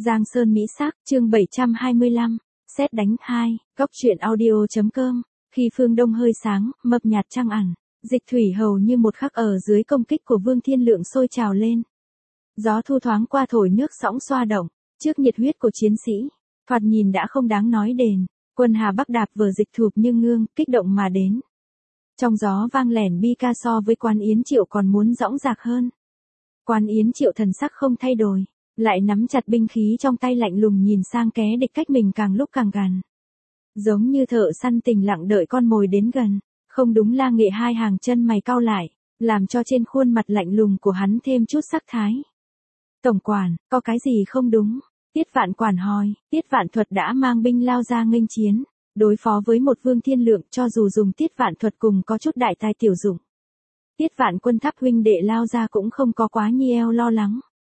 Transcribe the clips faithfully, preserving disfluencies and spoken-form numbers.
Giang Sơn Mỹ Sắc, chương bảy trăm hai mươi lăm, sét đánh hai, Cóc truyện audio.com, khi phương đông hơi sáng, mập nhạt trăng ẩn, Dịch Thủy hầu như một khắc ở dưới công kích của Vương Thiên Lượng sôi trào lên. Gió thu thoáng qua thổi nước sóng xoa động, trước nhiệt huyết của chiến sĩ, thoạt nhìn đã không đáng nói đến, quân Hà Bắc đạp vở dịch thụp như ngương, kích động mà đến. Trong gió vang lẻn bi ca so với Quan Yến Triệu còn muốn dõng dạc hơn. Quan Yến Triệu thần sắc không thay đổi, lại nắm chặt binh khí trong tay lạnh lùng nhìn sang ké địch cách mình càng lúc càng gần. Giống như thợ săn tình lặng đợi con mồi đến gần, không đúng. La Nghệ hai hàng chân mày cau lại, làm cho trên khuôn mặt lạnh lùng của hắn thêm chút sắc thái. Tổng quản, có cái gì không đúng? Tiết Vạn Quản hỏi. Tiết Vạn Thuật đã mang binh lao ra nghênh chiến, đối phó với một Vương Thiên Lượng, cho dù dùng Tiết Vạn Thuật cùng có chút đại tài tiểu dụng. Tiết Vạn Quân tháp huynh đệ lao ra cũng không có quá nhiều lo lắng.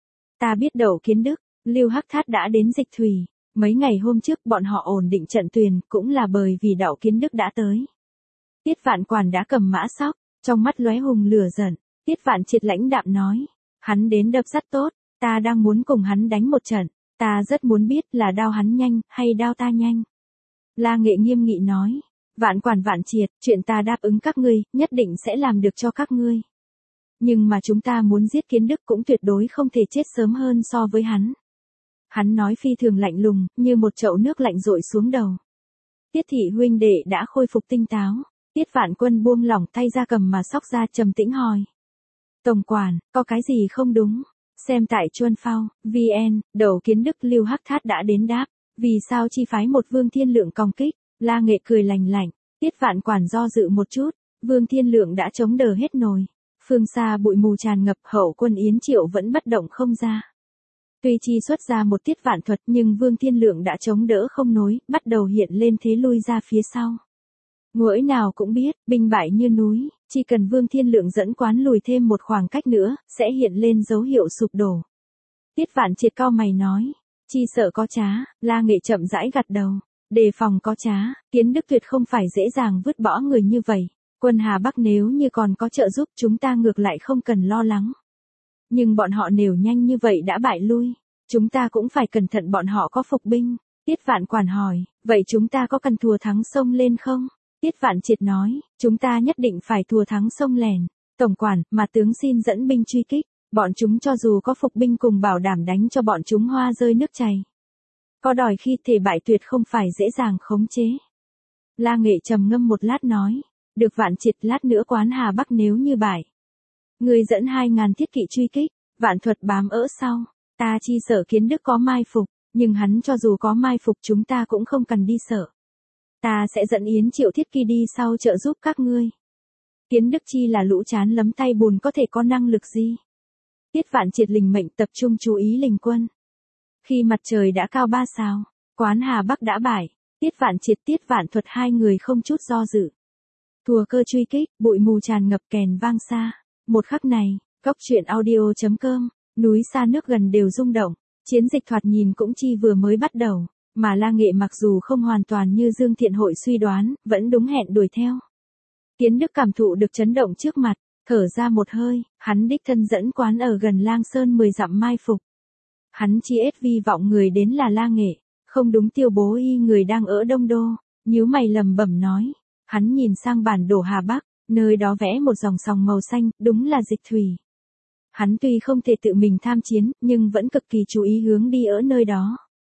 Ta biết Đậu Kiến Đức, Lưu Hắc Thát đã đến Dịch Thủy, mấy ngày hôm trước bọn họ ổn định trận tuyền cũng là bởi vì Đậu Kiến Đức đã tới. Tiết Vạn Quản đã cầm mã sóc, trong mắt lóe hùng lửa giận. Tiết Vạn Triệt lãnh đạm nói, hắn đến đập rất tốt, ta đang muốn cùng hắn đánh một trận, ta rất muốn biết là đao hắn nhanh hay đao ta nhanh. La Nghệ nghiêm nghị nói, Vạn Quản Vạn Triệt, chuyện ta đáp ứng các ngươi, nhất định sẽ làm được cho các ngươi. Nhưng mà chúng ta muốn giết Kiến Đức cũng tuyệt đối không thể chết sớm hơn so với hắn. Hắn nói phi thường lạnh lùng, như một chậu nước lạnh rội xuống đầu. Tiết thị huynh đệ đã khôi phục tinh táo. Tiết Vạn Quân buông lỏng tay ra cầm mà sóc ra trầm tĩnh hỏi. Tổng quản, có cái gì không đúng? Xem tại Chuân Phao, vê en, Đậu Kiến Đức Lưu Hắc Thát đã đến đáp, vì sao chi phái một Vương Thiên Lượng công kích? La Nghệ cười lành lạnh. Tiết Vạn Quản do dự một chút, Vương Thiên Lượng đã chống đỡ hết nồi. Phương xa bụi mù tràn ngập, hậu quân Yến Triệu vẫn bất động không ra. Tuy chi xuất ra một Tiết Vạn Thuật nhưng Vương Thiên Lượng đã chống đỡ không nối, bắt đầu hiện lên thế lui ra phía sau. Ngũi nào cũng biết, binh bại như núi, chỉ cần Vương Thiên Lượng dẫn quán lùi thêm một khoảng cách nữa, sẽ hiện lên dấu hiệu sụp đổ. Tiết Vạn Triệt cau mày nói, chi sợ có trá. La Nghệ chậm rãi gật đầu, đề phòng có trá, Kiến Đức tuyệt không phải dễ dàng vứt bỏ người như vậy. Quân Hà Bắc nếu như còn có trợ giúp chúng ta ngược lại không cần lo lắng. Nhưng bọn họ nếu nhanh như vậy đã bại lui, chúng ta cũng phải cẩn thận bọn họ có phục binh. Tiết Vạn Quản hỏi, vậy chúng ta có cần thua thắng sông lên không? Tiết Vạn Triệt nói, chúng ta nhất định phải thua thắng sông lèn. Tổng quản, mà tướng xin dẫn binh truy kích, bọn chúng cho dù có phục binh cùng bảo đảm đánh cho bọn chúng hoa rơi nước chảy. Có đòi khi thể bại tuyệt không phải dễ dàng khống chế. La Nghệ trầm ngâm một lát nói, được Vạn Triệt, lát nữa quán Hà Bắc nếu như bại. Người dẫn hai ngàn thiết kỵ truy kích, Vạn Thuật bám ở sau, ta chi sợ Kiến Đức có mai phục, nhưng hắn cho dù có mai phục chúng ta cũng không cần đi sợ. Ta sẽ dẫn Yến Triệu thiết kỵ đi sau trợ giúp các ngươi. Kiến Đức chi là lũ chán lấm tay bùn có thể có năng lực gì? Tiết Vạn Triệt lình mệnh tập trung chú ý lình quân. Khi mặt trời đã cao ba sao, quán Hà Bắc đã bại, Tiết Vạn Triệt Tiết Vạn Thuật hai người không chút do dự. Thùa cơ truy kích, bụi mù tràn ngập kèn vang xa. Một khắc này, Cóc truyện audio.com, núi xa nước gần đều rung động, chiến dịch thoạt nhìn cũng chi vừa mới bắt đầu. Mà La Nghệ mặc dù không hoàn toàn như Dương Thiện Hội suy đoán, vẫn đúng hẹn đuổi theo. Kiến Đức cảm thụ được chấn động trước mặt, thở ra một hơi, hắn đích thân dẫn quán ở gần Lang Sơn mười dặm mai phục. Hắn chi ết vi vọng người đến là La Nghệ, không đúng Tiêu Bố Y người đang ở Đông Đô, nhíu mày lầm bẩm nói. Hắn nhìn sang bản đồ Hà Bắc, nơi đó vẽ một dòng sòng màu xanh, đúng là Dịch Thủy. Hắn tuy không thể tự mình tham chiến, nhưng vẫn cực kỳ chú ý hướng đi ở nơi đó.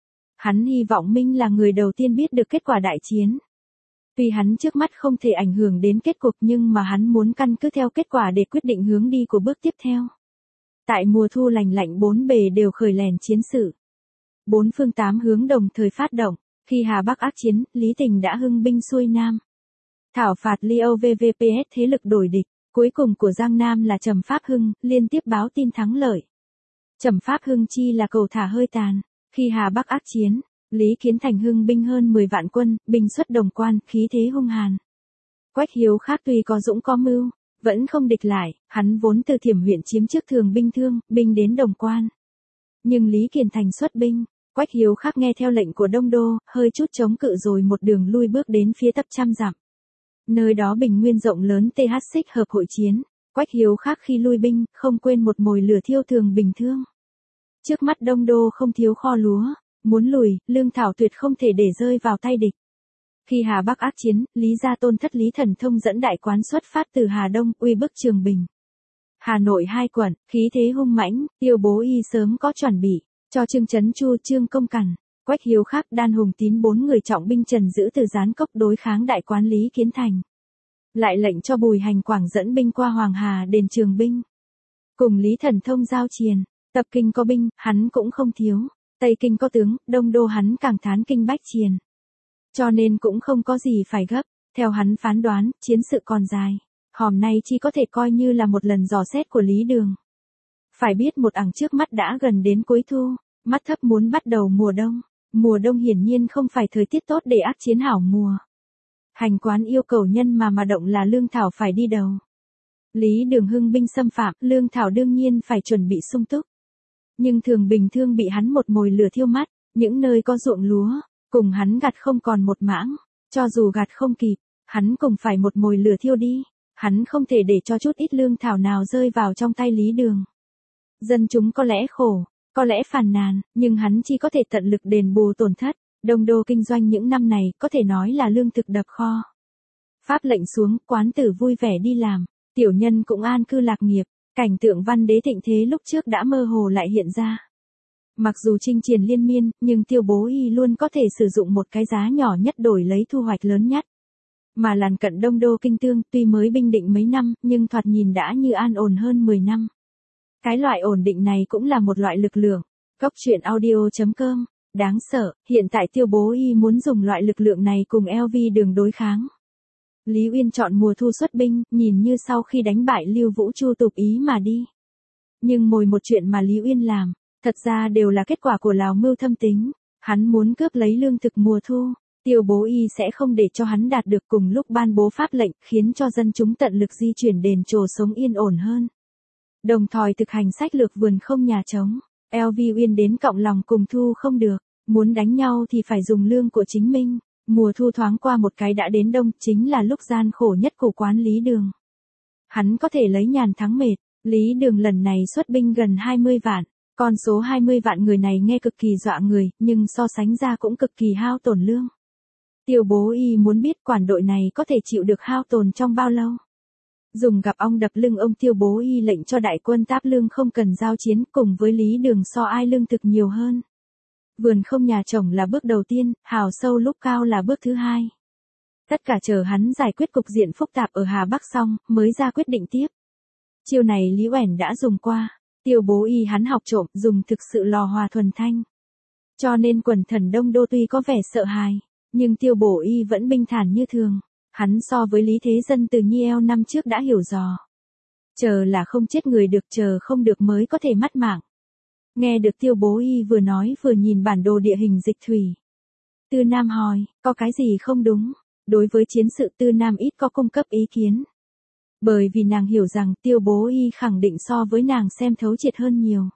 Hắn hy vọng Minh là người đầu tiên biết được kết quả đại chiến. Tuy hắn trước mắt không thể ảnh hưởng đến kết cục nhưng mà hắn muốn căn cứ theo kết quả để quyết định hướng đi của bước tiếp theo. Tại mùa thu lành lạnh bốn bề đều khởi lèn chiến sự. Bốn phương tám hướng đồng thời phát động, khi Hà Bắc ác chiến, Lý Tình đã hưng binh xuôi Nam. Thảo phạt Liêu vê vê pê ét thế lực đổi địch, cuối cùng của Giang Nam là Trầm Pháp Hưng, liên tiếp báo tin thắng lợi. Trầm Pháp Hưng chi là cầu thả hơi tàn. Khi Hà Bắc ác chiến, Lý Kiến Thành hưng binh hơn mười vạn quân, binh xuất Đồng Quan, khí thế hung hàn. Quách Hiếu khác tuy có dũng có mưu, vẫn không địch lại, hắn vốn từ Thiểm huyện chiếm trước Thường Binh Thương, binh đến Đồng Quan. Nhưng Lý Kiến Thành xuất binh, Quách Hiếu khác nghe theo lệnh của Đông Đô, hơi chút chống cự rồi một đường lui bước đến phía Tập Trăm Dặm. Nơi đó bình nguyên rộng lớn tê hát xích hợp hội chiến, Quách Hiếu khác khi lui binh, không quên một mồi lửa thiêu Thường Bình Thương. Trước mắt Đông Đô không thiếu kho lúa, muốn lùi, lương thảo tuyệt không thể để rơi vào tay địch. Khi Hà Bắc ác chiến, Lý Gia Tôn thất Lý Thần Thông dẫn đại quán xuất phát từ Hà Đông, uy bức Trường Bình. Hà Nội hai quận, khí thế hung mãnh, Tiêu Bố Y sớm có chuẩn bị, cho Trương Chấn Chu, Trương Công Cẩn, Quách Hiếu Khắc, Đan Hùng Tín bốn người trọng binh trần giữ từ Gián Cốc đối kháng đại quán Lý Kiến Thành. Lại lệnh cho Bùi Hành Quảng dẫn binh qua Hoàng Hà đền Trường Binh. Cùng Lý Thần Thông giao chiến, tập kinh có binh, hắn cũng không thiếu, Tây Kinh có tướng, Đông Đô hắn càng thán kinh bách chiến. Cho nên cũng không có gì phải gấp, theo hắn phán đoán, chiến sự còn dài. Hôm nay chỉ có thể coi như là một lần dò xét của Lý Đường. Phải biết một ảng trước mắt đã gần đến cuối thu, mắt thấp muốn bắt đầu mùa đông. Mùa đông hiển nhiên không phải thời tiết tốt để ác chiến hảo mùa. Hành quán yêu cầu nhân mà mà động là lương thảo phải đi đầu. Lý Đường hưng binh xâm phạm, lương thảo đương nhiên phải chuẩn bị sung túc. Nhưng thường bình thương bị hắn một mồi lửa thiêu mắt, những nơi có ruộng lúa, cùng hắn gặt không còn một mảng, cho dù gặt không kịp, hắn cũng phải một mồi lửa thiêu đi. Hắn không thể để cho chút ít lương thảo nào rơi vào trong tay Lý Đường. Dân chúng có lẽ khổ, có lẽ phàn nàn, nhưng hắn chỉ có thể tận lực đền bù tổn thất. Đông Đô kinh doanh những năm này có thể nói là lương thực đập kho. Pháp lệnh xuống, quán tử vui vẻ đi làm, tiểu nhân cũng an cư lạc nghiệp, cảnh tượng văn đế thịnh thế lúc trước đã mơ hồ lại hiện ra. Mặc dù chinh chiến liên miên, nhưng Tiêu Bố Y luôn có thể sử dụng một cái giá nhỏ nhất đổi lấy thu hoạch lớn nhất. Mà làn cận Đông Đô kinh tương tuy mới binh định mấy năm, nhưng thoạt nhìn đã như an ổn hơn mười năm. Cái loại ổn định này cũng là một loại lực lượng. Cốc truyện audio chấm com, đáng sợ, hiện tại Tiêu Bố Y muốn dùng loại lực lượng này cùng lờ vê Đường đối kháng. Lý Uyên chọn mùa thu xuất binh, nhìn như sau khi đánh bại Lưu Vũ Chu tục ý mà đi. Nhưng mỗi một chuyện mà Lý Uyên làm, thật ra đều là kết quả của Lào mưu thâm tính. Hắn muốn cướp lấy lương thực mùa thu. Tiêu Bố Y sẽ không để cho hắn đạt được, cùng lúc ban bố pháp lệnh, khiến cho dân chúng tận lực di chuyển đền trồ sống yên ổn hơn. Đồng thời thực hành sách lược vườn không nhà trống, lờ vê Uyên đến cọng lòng cùng thu không được, muốn đánh nhau thì phải dùng lương của chính mình. Mùa thu thoáng qua một cái đã đến đông, chính là lúc gian khổ nhất của quán Lý Đường. Hắn có thể lấy nhàn thắng mệt, Lý Đường lần này xuất binh gần hai mươi vạn. Con số hai mươi vạn người này nghe cực kỳ dọa người, nhưng so sánh ra cũng cực kỳ hao tổn lương. Tiêu Bố Y muốn biết quản đội này có thể chịu được hao tổn trong bao lâu. Dùng gặp ong đập lưng ông, Tiêu Bố Y lệnh cho đại quân táp lương không cần giao chiến, cùng với Lý Đường so ai lương thực nhiều hơn. Vườn không nhà trồng là bước đầu tiên, hào sâu lúc cao là bước thứ hai. Tất cả chờ hắn giải quyết cục diện phức tạp ở Hà Bắc xong, mới ra quyết định tiếp. Chiêu này Lý Uẩn đã dùng qua, Tiêu Bố Y hắn học trộm, dùng thực sự lò hòa thuần thanh. Cho nên quần thần Đông Đô tuy có vẻ sợ hãi, nhưng Tiêu Bố Y vẫn bình thản như thường. Hắn so với Lý Thế Dân từ Nhi eo năm trước đã hiểu dò. Chờ là không chết người được, chờ không được mới có thể mất mạng. Nghe được Tiêu Bố Y vừa nói vừa nhìn bản đồ địa hình Dịch thủy. Tư Nam hỏi, có cái gì không đúng? Đối với chiến sự Tư Nam ít có cung cấp ý kiến. Bởi vì nàng hiểu rằng Tiêu Bố Y khẳng định so với nàng xem thấu triệt hơn nhiều.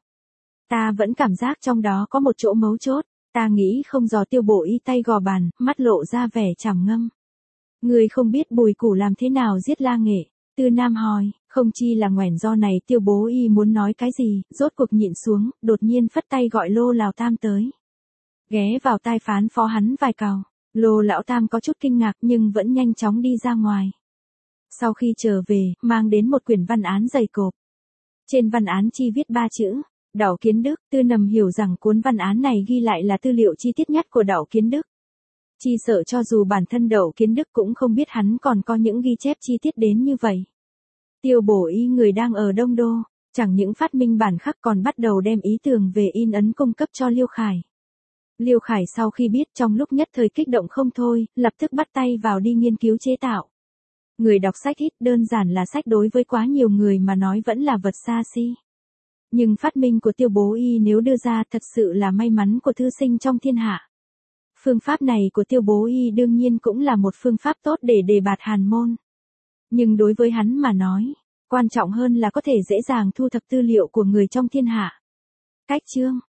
Ta vẫn cảm giác trong đó có một chỗ mấu chốt, ta nghĩ không dò Tiêu Bố Y tay gò bàn, mắt lộ ra vẻ trầm ngâm. Người không biết Bùi Củ làm thế nào giết La Nghệ? Tư Nam hỏi, không chi là ngoẻn do này. Tiêu Bố Y muốn nói cái gì, rốt cuộc nhịn xuống, đột nhiên phất tay gọi Lô Lào Tam tới. Ghé vào tai phán phó hắn vài câu. Lô Lão Tam có chút kinh ngạc nhưng vẫn nhanh chóng đi ra ngoài. Sau khi trở về, mang đến một quyển văn án dày cộp. Trên văn án chi viết ba chữ, Đậu Kiến Đức. Tư Nầm hiểu rằng cuốn văn án này ghi lại là tư liệu chi tiết nhất của Đậu Kiến Đức. Chi sợ cho dù bản thân Đậu Kiến Đức cũng không biết hắn còn có những ghi chép chi tiết đến như vậy. Tiêu Bố Y người đang ở Đông Đô, chẳng những phát minh bản khắc còn bắt đầu đem ý tưởng về in ấn cung cấp cho Liêu Khải. Liêu Khải sau khi biết trong lúc nhất thời kích động không thôi, lập tức bắt tay vào đi nghiên cứu chế tạo. Người đọc sách ít, đơn giản là sách đối với quá nhiều người mà nói vẫn là vật xa xi. Nhưng phát minh của Tiêu Bố Y nếu đưa ra thật sự là may mắn của thư sinh trong thiên hạ. Phương pháp này của Tiêu Bố Y đương nhiên cũng là một phương pháp tốt để đề bạt hàn môn. Nhưng đối với hắn mà nói, quan trọng hơn là có thể dễ dàng thu thập tư liệu của người trong thiên hạ. Cách chương